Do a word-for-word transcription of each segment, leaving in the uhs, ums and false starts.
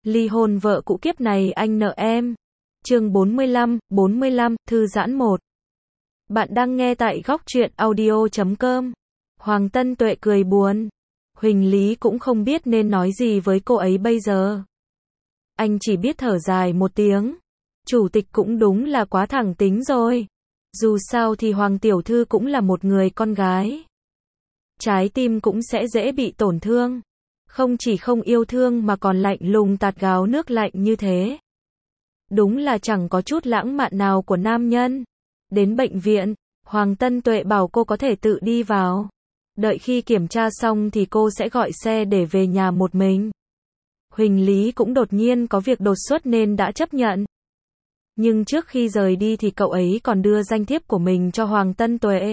Ly hôn vợ cũ kiếp này anh nợ em. Chương bốn mươi lăm, bốn mươi lăm, thư giãn một. Bạn đang nghe tại góc truyện audio chấm com. Hoàng Tân Tuệ cười buồn. Huỳnh Lý cũng không biết nên nói gì với cô ấy bây giờ. Anh chỉ biết thở dài một tiếng. Chủ tịch cũng đúng là quá thẳng tính rồi. Dù sao thì Hoàng Tiểu Thư cũng là một người con gái. Trái tim cũng sẽ dễ bị tổn thương. Không chỉ không yêu thương mà còn lạnh lùng tạt gáo nước lạnh như thế. Đúng là chẳng có chút lãng mạn nào của nam nhân. Đến bệnh viện, Hoàng Tân Tuệ bảo cô có thể tự đi vào. Đợi khi kiểm tra xong thì cô sẽ gọi xe để về nhà một mình. Huỳnh Lý cũng đột nhiên có việc đột xuất nên đã chấp nhận. Nhưng trước khi rời đi thì cậu ấy còn đưa danh thiếp của mình cho Hoàng Tân Tuệ.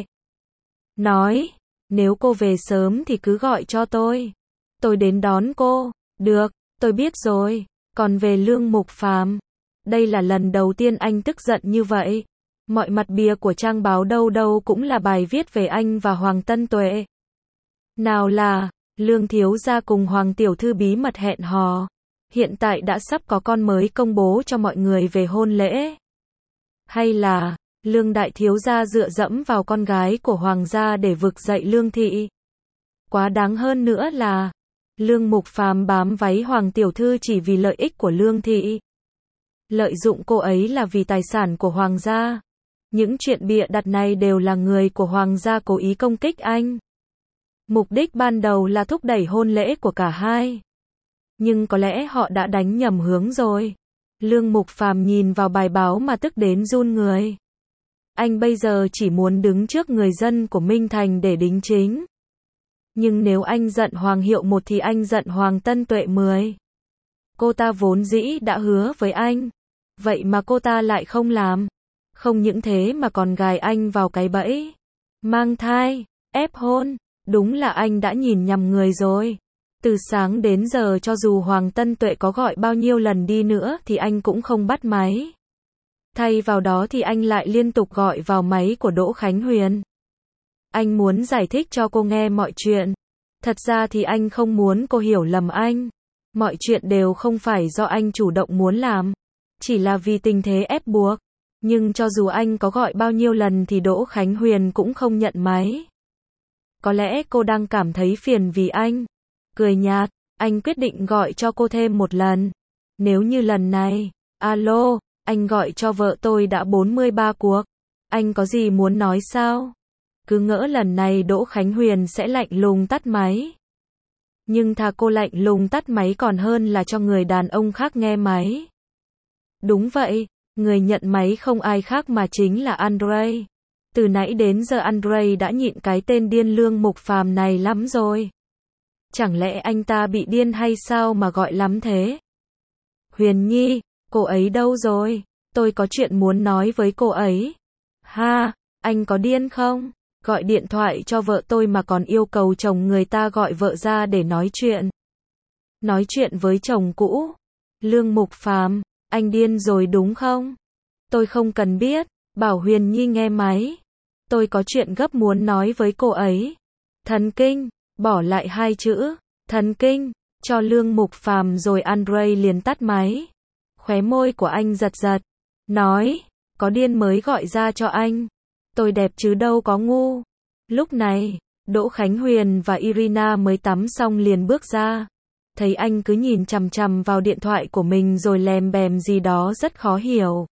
Nói, nếu cô về sớm thì cứ gọi cho tôi. Tôi đến đón cô. Được, tôi biết rồi. Còn về Lương Mục Phàm, đây là lần đầu tiên anh tức giận như vậy. Mọi mặt bìa của trang báo đâu đâu cũng là bài viết về anh và Hoàng Tân Tuệ. Nào là, Lương Thiếu Gia cùng Hoàng Tiểu Thư bí mật hẹn hò. Hiện tại đã sắp có con mới công bố cho mọi người về hôn lễ. Hay là, Lương Đại Thiếu Gia dựa dẫm vào con gái của Hoàng gia để vực dậy Lương Thị. Quá đáng hơn nữa là, Lương Mục Phàm bám váy Hoàng Tiểu Thư chỉ vì lợi ích của Lương Thị. Lợi dụng cô ấy là vì tài sản của Hoàng gia. Những chuyện bịa đặt này đều là người của Hoàng gia cố ý công kích anh. Mục đích ban đầu là thúc đẩy hôn lễ của cả hai. Nhưng có lẽ họ đã đánh nhầm hướng rồi. Lương Mục Phàm nhìn vào bài báo mà tức đến run người. Anh bây giờ chỉ muốn đứng trước người dân của Minh Thành để đính chính. Nhưng nếu anh giận Hoàng Hiệu một thì anh giận Hoàng Tân Tuệ mười. Cô ta vốn dĩ đã hứa với anh. Vậy mà cô ta lại không làm. Không những thế mà còn gài anh vào cái bẫy. Mang thai, ép hôn. Đúng là anh đã nhìn nhầm người rồi. Từ sáng đến giờ cho dù Hoàng Tân Tuệ có gọi bao nhiêu lần đi nữa thì anh cũng không bắt máy. Thay vào đó thì anh lại liên tục gọi vào máy của Đỗ Khánh Huyền. Anh muốn giải thích cho cô nghe mọi chuyện. Thật ra thì anh không muốn cô hiểu lầm anh. Mọi chuyện đều không phải do anh chủ động muốn làm. Chỉ là vì tình thế ép buộc. Nhưng cho dù anh có gọi bao nhiêu lần thì Đỗ Khánh Huyền cũng không nhận máy. Có lẽ cô đang cảm thấy phiền vì anh. Cười nhạt, anh quyết định gọi cho cô thêm một lần. Nếu như lần này, alo, anh gọi cho vợ tôi đã bốn mươi ba cuộc. Anh có gì muốn nói sao? Cứ ngỡ lần này Đỗ Khánh Huyền sẽ lạnh lùng tắt máy. Nhưng thà cô lạnh lùng tắt máy còn hơn là cho người đàn ông khác nghe máy. Đúng vậy, người nhận máy không ai khác mà chính là Andre. Từ nãy đến giờ Andre đã nhịn cái tên điên Lương Mục Phàm này lắm rồi. Chẳng lẽ anh ta bị điên hay sao mà gọi lắm thế? Huyền Nhi, cô ấy đâu rồi? Tôi có chuyện muốn nói với cô ấy. Ha, anh có điên không? Gọi điện thoại cho vợ tôi mà còn yêu cầu chồng người ta gọi vợ ra để nói chuyện. Nói chuyện với chồng cũ. Lương Mục Phàm, anh điên rồi đúng không? Tôi không cần biết, bảo Huyền Nhi nghe máy. Tôi có chuyện gấp muốn nói với cô ấy. Thần kinh, bỏ lại hai chữ, thần kinh, cho Lương Mục Phàm rồi Andre liền tắt máy. Khóe môi của anh giật giật. Nói, có điên mới gọi ra cho anh. Tôi đẹp chứ đâu có ngu. Lúc này, Đỗ Khánh Huyền và Irina mới tắm xong liền bước ra. Thấy anh cứ nhìn chằm chằm vào điện thoại của mình rồi lèm bèm gì đó rất khó hiểu.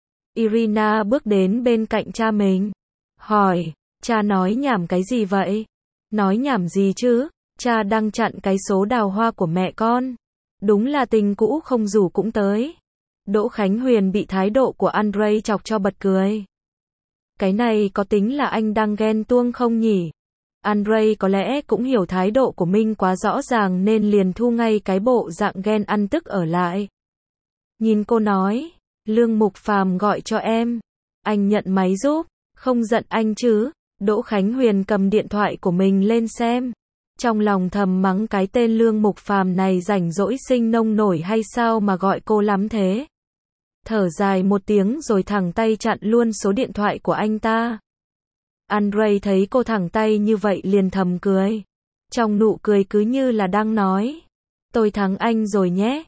Irina bước đến bên cạnh cha mình. Hỏi, cha nói nhảm cái gì vậy? Nói nhảm gì chứ? Cha đang chặn cái số đào hoa của mẹ con. Đúng là tình cũ không rủ cũng tới. Đỗ Khánh Huyền bị thái độ của Andre chọc cho bật cười. Cái này có tính là anh đang ghen tuông không nhỉ? Andre có lẽ cũng hiểu thái độ của mình quá rõ ràng nên liền thu ngay cái bộ dạng ghen ăn tức ở lại. Nhìn cô nói, Lương Mục Phàm gọi cho em. Anh nhận máy giúp, không giận anh chứ? Đỗ Khánh Huyền cầm điện thoại của mình lên xem. Trong lòng thầm mắng cái tên Lương Mục Phàm này rảnh rỗi sinh nông nổi hay sao mà gọi cô lắm thế. Thở dài một tiếng rồi thẳng tay chặn luôn số điện thoại của anh ta. Andre thấy cô thẳng tay như vậy liền thầm cười. Trong nụ cười cứ như là đang nói. Tôi thắng anh rồi nhé.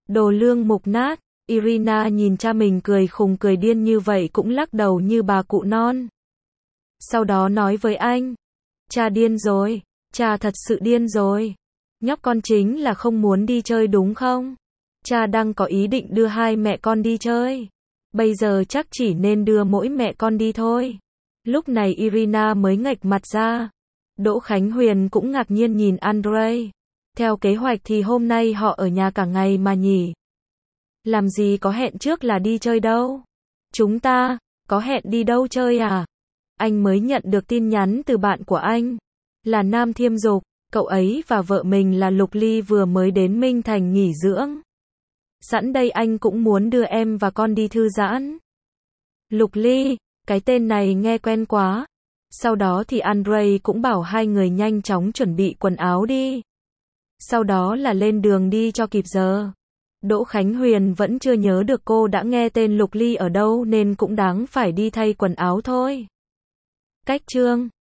Đồ lương mục nát. Irina nhìn cha mình cười khùng cười điên như vậy cũng lắc đầu như bà cụ non. Sau đó nói với anh. Cha điên rồi. Cha thật sự điên rồi. Nhóc con chính là không muốn đi chơi đúng không? Cha đang có ý định đưa hai mẹ con đi chơi. Bây giờ chắc chỉ nên đưa mỗi mẹ con đi thôi. Lúc này Irina mới ngạch mặt ra. Đỗ Khánh Huyền cũng ngạc nhiên nhìn Andrei. Theo kế hoạch thì hôm nay họ ở nhà cả ngày mà nhỉ? Làm gì có hẹn trước là đi chơi đâu? Chúng ta, có hẹn đi đâu chơi à? Anh mới nhận được tin nhắn từ bạn của anh. Là Nam Thiêm Dục, cậu ấy và vợ mình là Lục Ly vừa mới đến Minh Thành nghỉ dưỡng. Sẵn đây anh cũng muốn đưa em và con đi thư giãn. Lục Ly, cái tên này nghe quen quá. Sau đó thì Andrei cũng bảo hai người nhanh chóng chuẩn bị quần áo đi. Sau đó là lên đường đi cho kịp giờ. Đỗ Khánh Huyền vẫn chưa nhớ được cô đã nghe tên Lục Ly ở đâu nên cũng đáng phải đi thay quần áo thôi. Cách chương